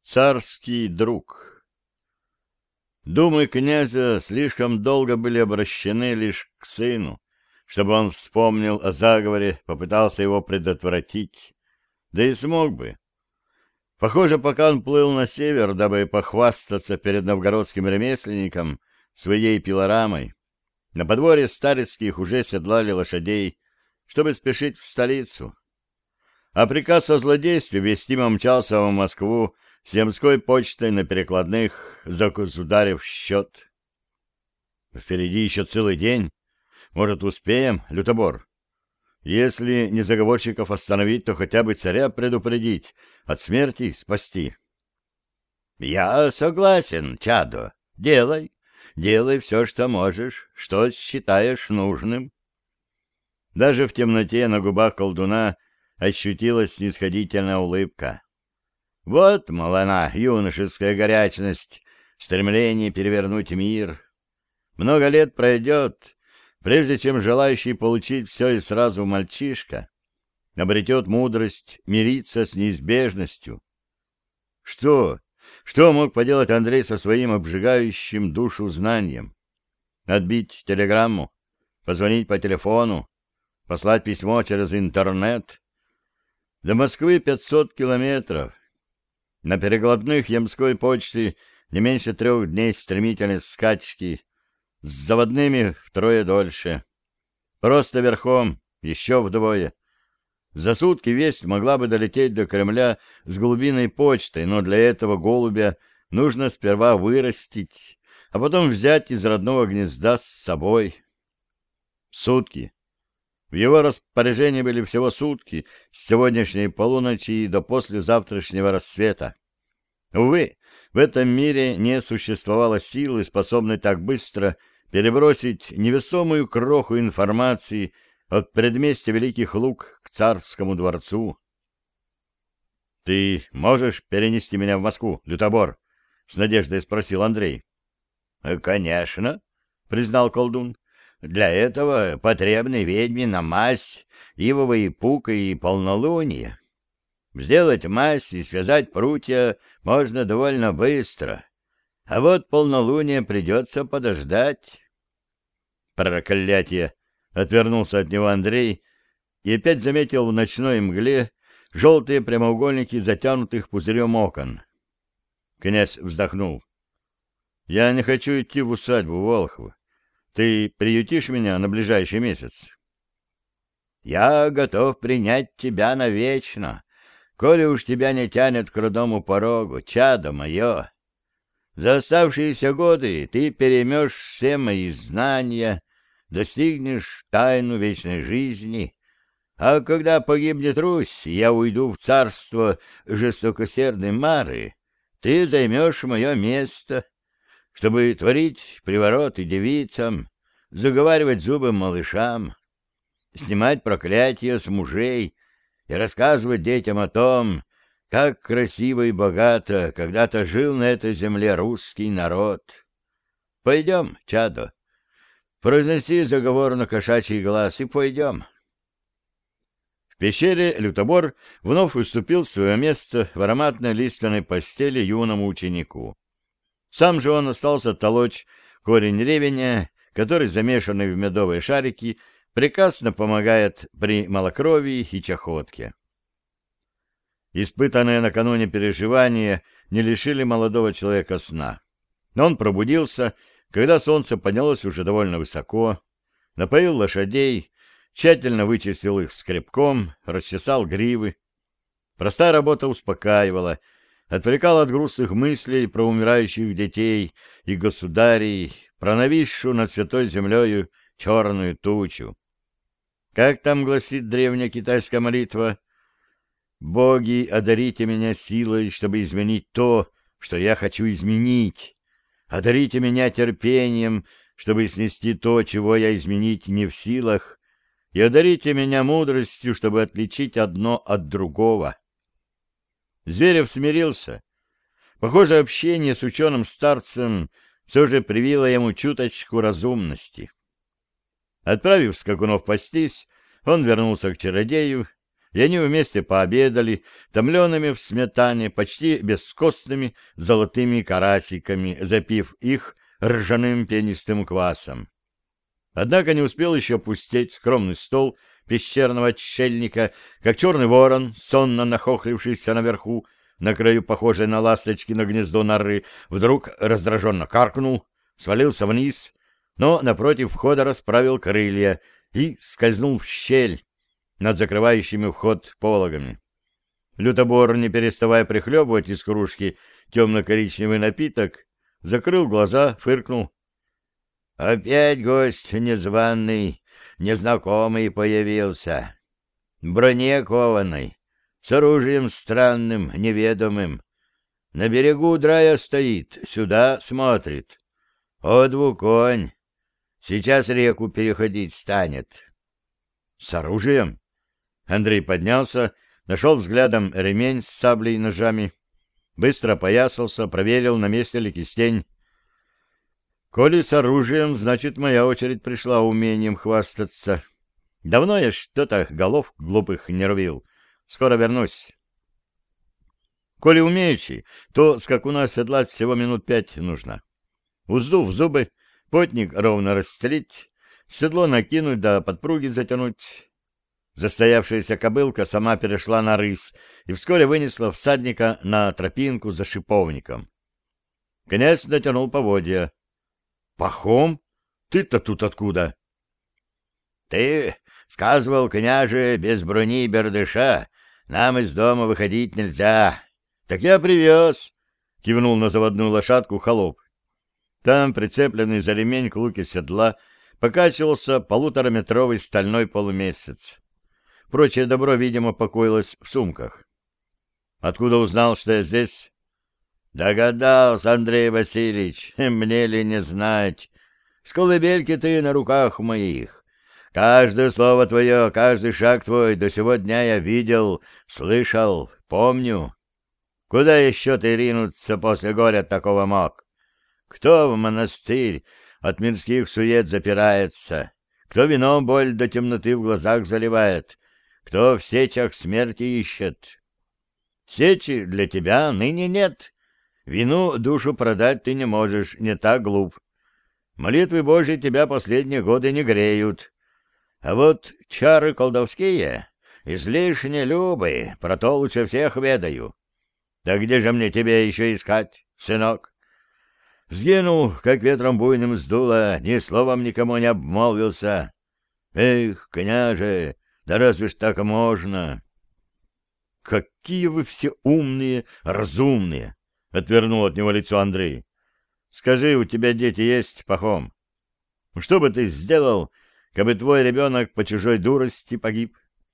Царский друг. Думы князя слишком долго были обращены лишь к сыну, чтобы он вспомнил о заговоре, попытался его предотвратить, да и смог бы. Похоже, пока он плыл на север, дабы похвастаться перед новгородским ремесленником своей пилорамой, на подворье Старицких уже седлали лошадей, чтобы спешить в столицу. А приказ о злодействе вестимо мчался в Москву с ямской почтой на перекладных за государев счет. Впереди еще целый день. Может, успеем, Лютобор? Если не заговорщиков остановить, то хотя бы царя предупредить, от смерти спасти. Я согласен, чадо. Делай все, что можешь, что считаешь нужным. Даже в темноте на губах колдуна ощутилась снисходительная улыбка. Вот, мол, она, юношеская горячность, стремление перевернуть мир. Много лет пройдет, прежде чем желающий получить все и сразу мальчишка обретет мудрость мириться с неизбежностью. Что мог поделать Андрей со своим обжигающим душу знанием? Отбить телеграмму, позвонить по телефону, послать письмо через интернет? До Москвы 500 километров. На перекладных ямской почты не меньше 3 дней стремительной скачки, с заводными втрое дольше. Просто верхом еще вдвое. За сутки весть могла бы долететь до Кремля с голубиной почтой, но для этого голубя нужно сперва вырастить, а потом взять из родного гнезда с собой. Сутки. В его распоряжении были всего сутки, с сегодняшней полуночи до послезавтрашнего рассвета. Увы, в этом мире не существовало силы, способной так быстро перебросить невесомую кроху информации от предместья Великих Луг к царскому дворцу. — Ты можешь перенести меня в Москву, Лютобор? — с надеждой спросил Андрей. — Конечно, — признал колдун. Для этого потребны ведьмина мазь, ивовый пук и полнолуние. Сделать мазь и связать прутья можно довольно быстро, а вот полнолуние придется подождать. Проклятие! — отвернулся от него Андрей и опять заметил в ночной мгле желтые прямоугольники затянутых пузырем окон. Князь вздохнул. — Я не хочу идти в усадьбу Волхова. Ты приютишь меня на ближайший месяц? — Я готов принять тебя навечно, коли уж тебя не тянет к родному порогу, чадо мое. За оставшиеся годы ты переймешь все мои знания, достигнешь тайну вечной жизни, а когда погибнет Русь, и я уйду в царство жестокосердной Мары, ты займешь мое место, чтобы творить привороты девицам, заговаривать зубы малышам, снимать проклятия с мужей и рассказывать детям о том, как красиво и богато когда-то жил на этой земле русский народ. Пойдем, чадо, произноси заговор на кошачий глаз и пойдем. В пещере Лютобор вновь уступил свое место в ароматной лиственной постели юному ученику. Сам же он остался толочь корень ревеня, который, замешанный в медовые шарики, прекрасно помогает при малокровии и чахотке. Испытанные накануне переживания не лишили молодого человека сна. Но он пробудился, когда солнце поднялось уже довольно высоко, напоил лошадей, тщательно вычистил их скребком, расчесал гривы. Простая работа успокаивала, отвлекала от грустных мыслей про умирающих детей и государей, про нависшую над святой землею черную тучу. Как там гласит древняя китайская молитва? «Боги, одарите меня силой, чтобы изменить то, что я хочу изменить. Одарите меня терпением, чтобы снести то, чего я изменить не в силах, и одарите меня мудростью, чтобы отличить одно от другого». Зверев смирился. Похоже, общение с ученым-старцем все же привило ему чуточку разумности. Отправив скакунов пастись, он вернулся к чародею, и они вместе пообедали томлеными в сметане, почти бескостными золотыми карасиками, запив их ржаным пенистым квасом. Однако не успел еще опустить скромный стол пещерного отшельника, как черный ворон, сонно нахохлившийся наверху, на краю похожей на ласточкино гнездо норы, вдруг раздраженно каркнул, свалился вниз, но напротив входа расправил крылья и скользнул в щель над закрывающими вход пологами. Лютобор, не переставая прихлебывать из кружки темно-коричневый напиток, закрыл глаза, фыркнул. «Опять гость незваный, незнакомый появился. В броне кованой, с оружием странным, неведомым. На берегу Драя стоит, сюда смотрит. О, двуконь! Сейчас реку переходить станет». «С оружием?» Андрей поднялся, нашел взглядом ремень с саблей и ножами, быстро опоясался, проверил, на месте ли кистень. «Коли с оружием, значит, моя очередь пришла умением хвастаться. Давно я что-то голов глупых не рубил. Скоро вернусь». Коли умеючи, то скакуна седлать всего минут 5 нужно. Узду в зубы, потник ровно расстелить, седло накинуть да подпруги затянуть. Застоявшаяся кобылка сама перешла на рысь и вскоре вынесла всадника на тропинку за шиповником. Князь натянул поводья. «Пахом? Ты-то тут откуда?» «Ты сказывал, княже, без брони и бердыша нам из дома выходить нельзя. Так я привез», — кивнул на заводную лошадку холоп. Там, прицепленный за ремень к луке седла, покачивался 1,5-метровый стальной полумесяц. Прочее добро, видимо, покоилось в сумках. «Откуда узнал, что я здесь?» «Догадался, Андрей Васильевич, мне ли не знать. С колыбельки ты на руках моих. Каждое слово твое, каждый шаг твой до сего дня я видел, слышал, помню. Куда еще ты ринуться после горя такого мог? Кто в монастырь от мирских сует запирается? Кто вином боль до темноты в глазах заливает? Кто в сечах смерти ищет? Сечи для тебя ныне нет». Вину душу продать ты не можешь, не так глуп. Молитвы Божьи тебя последние годы не греют. А вот чары колдовские излишне любы, про то лучше всех ведаю. Так где же мне тебя еще искать, сынок? Сгинул, как ветром буйным сдуло, ни словом никому не обмолвился. Эх, княже, да разве ж так можно? Какие вы все умные, разумные! — отвернул от него лицо Андрей. — Скажи, у тебя дети есть, Пахом? Что бы ты сделал, кабы твой ребенок по чужой дурости погиб?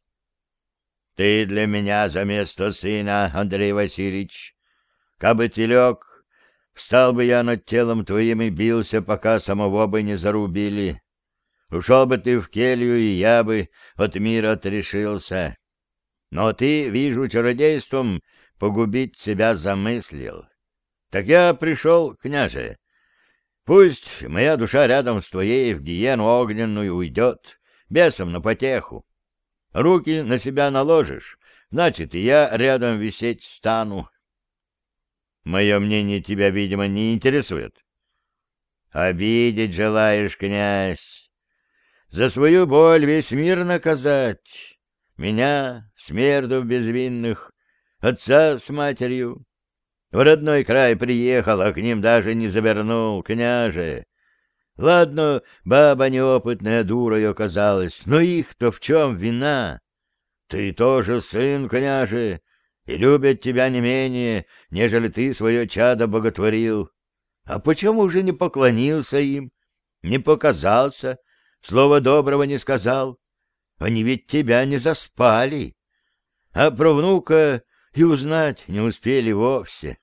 — Ты для меня за место сына, Андрей Васильевич. Кабы ты лег, встал бы я над телом твоим и бился, пока самого бы не зарубили. Ушел бы ты в келью, и я бы от мира отрешился. Но ты, вижу, чародейством погубить себя замыслил. Так я пришел, княже. Пусть моя душа рядом с твоей в гиену огненную уйдет, бесом на потеху. Руки на себя наложишь, значит, и я рядом висеть стану. Мое мнение тебя, видимо, не интересует. Обидеть желаешь, князь. За свою боль весь мир наказать. Меня, смердов безвинных, отца с матерью. В родной край приехал, а к ним даже не завернул, княже. Ладно, баба неопытная дурой оказалась, но их-то в чем вина? Ты тоже сын, княже, и любят тебя не менее, нежели ты свое чадо боготворил. А почему же не поклонился им, не показался, слова доброго не сказал? Они ведь тебя не заспали, а про внука и узнать не успели вовсе.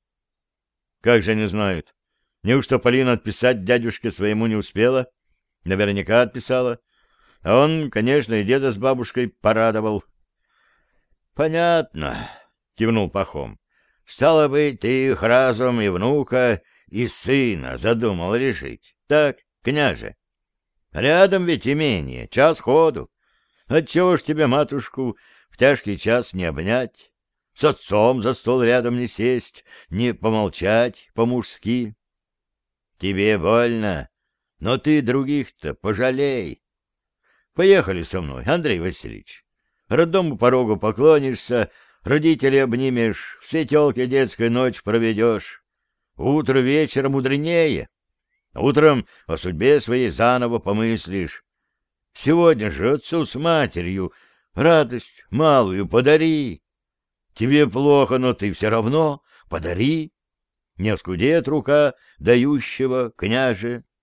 Как же не знают? Неужто Полина отписать дядюшке своему не успела? Наверняка отписала. А он, конечно, и деда с бабушкой порадовал. — Понятно, — кивнул Пахом. — Стало быть, ты их разум и внука, и сына задумал решить. Так, княже? Рядом ведь имение, час ходу. Отчего ж тебе матушку в в тяжкий час не обнять, с отцом за стол рядом не сесть, не помолчать по-мужски. Тебе больно, но ты других-то пожалей. Поехали со мной, Андрей Васильевич. Родному порогу поклонишься, родителей обнимешь, все телки детской ночь проведешь. Утро вечером мудренее. Утром о судьбе своей заново помыслишь. Сегодня же отцу с матерью радость малую подари. Тебе плохо, но ты все равно подари. Не оскудеет рука дающего, княже.